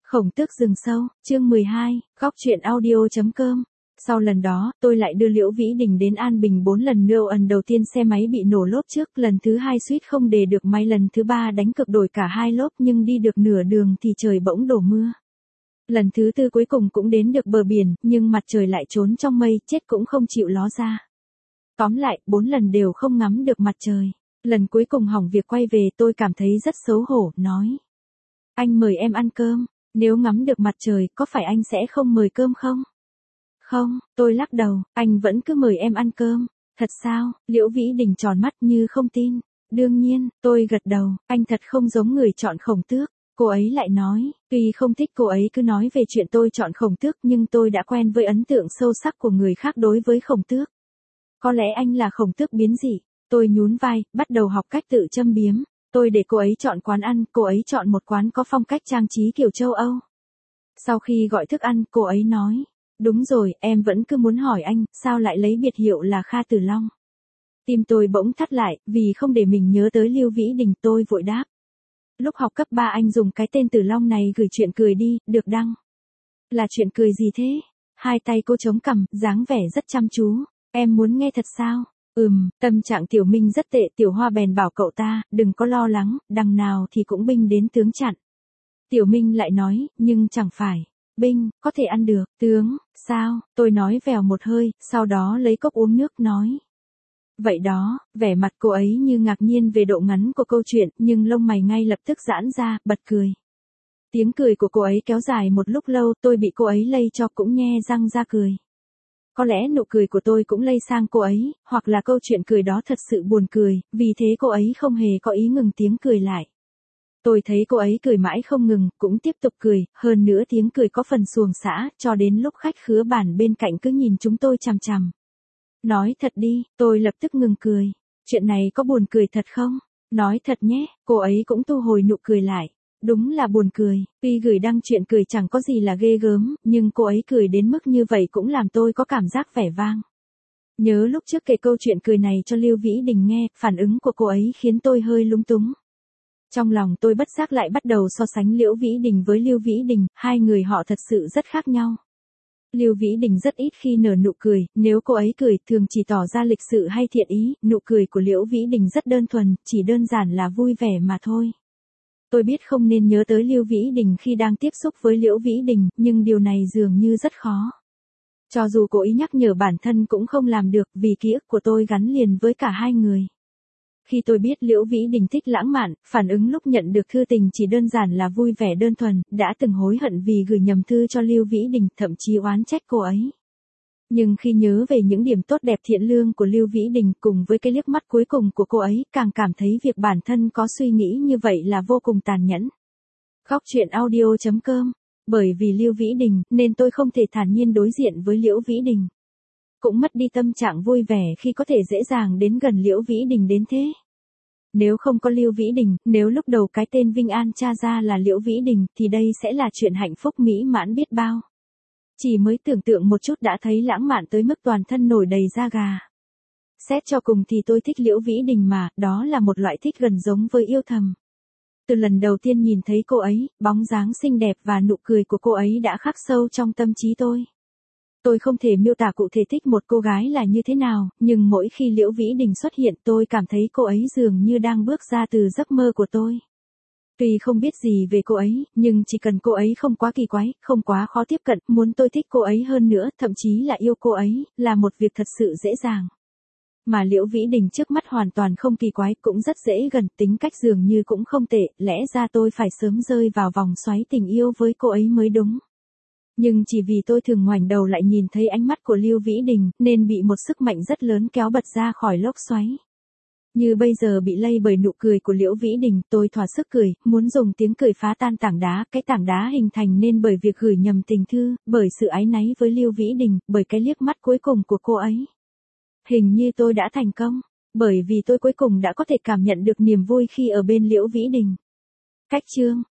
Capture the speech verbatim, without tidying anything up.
Khổng Tước rừng sâu, chương mười hai, góc truyện audio.com. Sau lần đó, tôi lại đưa Liễu Vĩ Đình đến An Bình bốn lần nữa. Lần đầu tiên xe máy bị nổ lốp trước, lần thứ hai suýt không để được máy, lần thứ ba đánh cược đổi cả hai lốp nhưng đi được nửa đường thì trời bỗng đổ mưa. Lần thứ tư cuối cùng cũng đến được bờ biển, nhưng mặt trời lại trốn trong mây, chết cũng không chịu ló ra. Tóm lại, bốn lần đều không ngắm được mặt trời. Lần cuối cùng hỏng việc quay về, tôi cảm thấy rất xấu hổ, nói: anh mời em ăn cơm. Nếu ngắm được mặt trời, có phải anh sẽ không mời cơm không? Không, tôi lắc đầu, anh vẫn cứ mời em ăn cơm. Thật sao? Liễu Vĩ Đình tròn mắt như không tin. Đương nhiên, tôi gật đầu, anh thật không giống người chọn Khổng Tước. Cô ấy lại nói, tuy không thích cô ấy cứ nói về chuyện tôi chọn Khổng Tước nhưng tôi đã quen với ấn tượng sâu sắc của người khác đối với Khổng Tước. Có lẽ anh là Khổng Tước biến dị. Tôi nhún vai, bắt đầu học cách tự châm biếm. Tôi để cô ấy chọn quán ăn, cô ấy chọn một quán có phong cách trang trí kiểu châu Âu. Sau khi gọi thức ăn, cô ấy nói: đúng rồi, em vẫn cứ muốn hỏi anh, sao lại lấy biệt hiệu là Kha Tử Long? Tim tôi bỗng thắt lại, vì không để mình nhớ tới Liễu Vĩ Đình, tôi vội đáp: lúc học cấp ba anh dùng cái tên Tử Long này gửi chuyện cười đi, được đăng. Là chuyện cười gì thế? Hai tay cô chống cằm, dáng vẻ rất chăm chú. Em muốn nghe thật sao? Ừm, tâm trạng Tiểu Minh rất tệ, Tiểu Hoa bèn bảo cậu ta, đừng có lo lắng, đằng nào thì cũng binh đến tướng chặn. Tiểu Minh lại nói, nhưng chẳng phải, binh, có thể ăn được, tướng, sao? Tôi nói vèo một hơi, sau đó lấy cốc uống nước, nói: vậy đó. Vẻ mặt cô ấy như ngạc nhiên về độ ngắn của câu chuyện, nhưng lông mày ngay lập tức giãn ra, bật cười. Tiếng cười của cô ấy kéo dài một lúc lâu, tôi bị cô ấy lây cho cũng nhe răng ra cười. Có lẽ nụ cười của tôi cũng lây sang cô ấy, hoặc là câu chuyện cười đó thật sự buồn cười, vì thế cô ấy không hề có ý ngừng tiếng cười lại. Tôi thấy cô ấy cười mãi không ngừng, cũng tiếp tục cười, hơn nữa tiếng cười có phần xuồng xã, cho đến lúc khách khứa bàn bên cạnh cứ nhìn chúng tôi chằm chằm. Nói thật đi, tôi lập tức ngừng cười. Chuyện này có buồn cười thật không? Nói thật nhé, cô ấy cũng thu hồi nụ cười lại. Đúng là buồn cười, tuy gửi đăng chuyện cười chẳng có gì là ghê gớm, nhưng cô ấy cười đến mức như vậy cũng làm tôi có cảm giác vẻ vang. Nhớ lúc trước kể câu chuyện cười này cho Liễu Vĩ Đình nghe, phản ứng của cô ấy khiến tôi hơi lúng túng. Trong lòng tôi bất giác lại bắt đầu so sánh Liễu Vĩ Đình với Lưu Vĩ Đình, hai người họ thật sự rất khác nhau. Lưu Vĩ Đình rất ít khi nở nụ cười, nếu cô ấy cười thường chỉ tỏ ra lịch sự hay thiện ý, nụ cười của Liễu Vĩ Đình rất đơn thuần, chỉ đơn giản là vui vẻ mà thôi. Tôi biết không nên nhớ tới Liễu Vĩ Đình khi đang tiếp xúc với Liễu Vĩ Đình, nhưng điều này dường như rất khó. Cho dù cố ý nhắc nhở bản thân cũng không làm được, vì ký ức của tôi gắn liền với cả hai người. Khi tôi biết Liễu Vĩ Đình thích lãng mạn, phản ứng lúc nhận được thư tình chỉ đơn giản là vui vẻ đơn thuần, đã từng hối hận vì gửi nhầm thư cho Liễu Vĩ Đình, thậm chí oán trách cô ấy. Nhưng khi nhớ về những điểm tốt đẹp thiện lương của Liễu Vĩ Đình cùng với cái liếc mắt cuối cùng của cô ấy, càng cảm thấy việc bản thân có suy nghĩ như vậy là vô cùng tàn nhẫn. Góc truyện audio.com. Bởi vì Liễu Vĩ Đình, nên tôi không thể thản nhiên đối diện với Liễu Vĩ Đình. Cũng mất đi tâm trạng vui vẻ khi có thể dễ dàng đến gần Liễu Vĩ Đình đến thế. Nếu không có Liễu Vĩ Đình, nếu lúc đầu cái tên Vinh An cha ra là Liễu Vĩ Đình, thì đây sẽ là chuyện hạnh phúc mỹ mãn biết bao. Chỉ mới tưởng tượng một chút đã thấy lãng mạn tới mức toàn thân nổi đầy da gà. Xét cho cùng thì tôi thích Liễu Vĩ Đình mà, đó là một loại thích gần giống với yêu thầm. Từ lần đầu tiên nhìn thấy cô ấy, bóng dáng xinh đẹp và nụ cười của cô ấy đã khắc sâu trong tâm trí tôi. Tôi không thể miêu tả cụ thể thích một cô gái là như thế nào, nhưng mỗi khi Liễu Vĩ Đình xuất hiện tôi cảm thấy cô ấy dường như đang bước ra từ giấc mơ của tôi. Tuy không biết gì về cô ấy, nhưng chỉ cần cô ấy không quá kỳ quái, không quá khó tiếp cận, muốn tôi thích cô ấy hơn nữa, thậm chí là yêu cô ấy, là một việc thật sự dễ dàng. Mà Liễu Vĩ Đình trước mắt hoàn toàn không kỳ quái, cũng rất dễ gần, tính cách dường như cũng không tệ, lẽ ra tôi phải sớm rơi vào vòng xoáy tình yêu với cô ấy mới đúng. Nhưng chỉ vì tôi thường ngoảnh đầu lại nhìn thấy ánh mắt của Liễu Vĩ Đình, nên bị một sức mạnh rất lớn kéo bật ra khỏi lốc xoáy. Như bây giờ bị lây bởi nụ cười của Liễu Vĩ Đình, tôi thỏa sức cười, muốn dùng tiếng cười phá tan tảng đá, cái tảng đá hình thành nên bởi việc gửi nhầm tình thư, bởi sự áy náy với Liễu Vĩ Đình, bởi cái liếc mắt cuối cùng của cô ấy. Hình như tôi đã thành công, bởi vì tôi cuối cùng đã có thể cảm nhận được niềm vui khi ở bên Liễu Vĩ Đình. Cách chương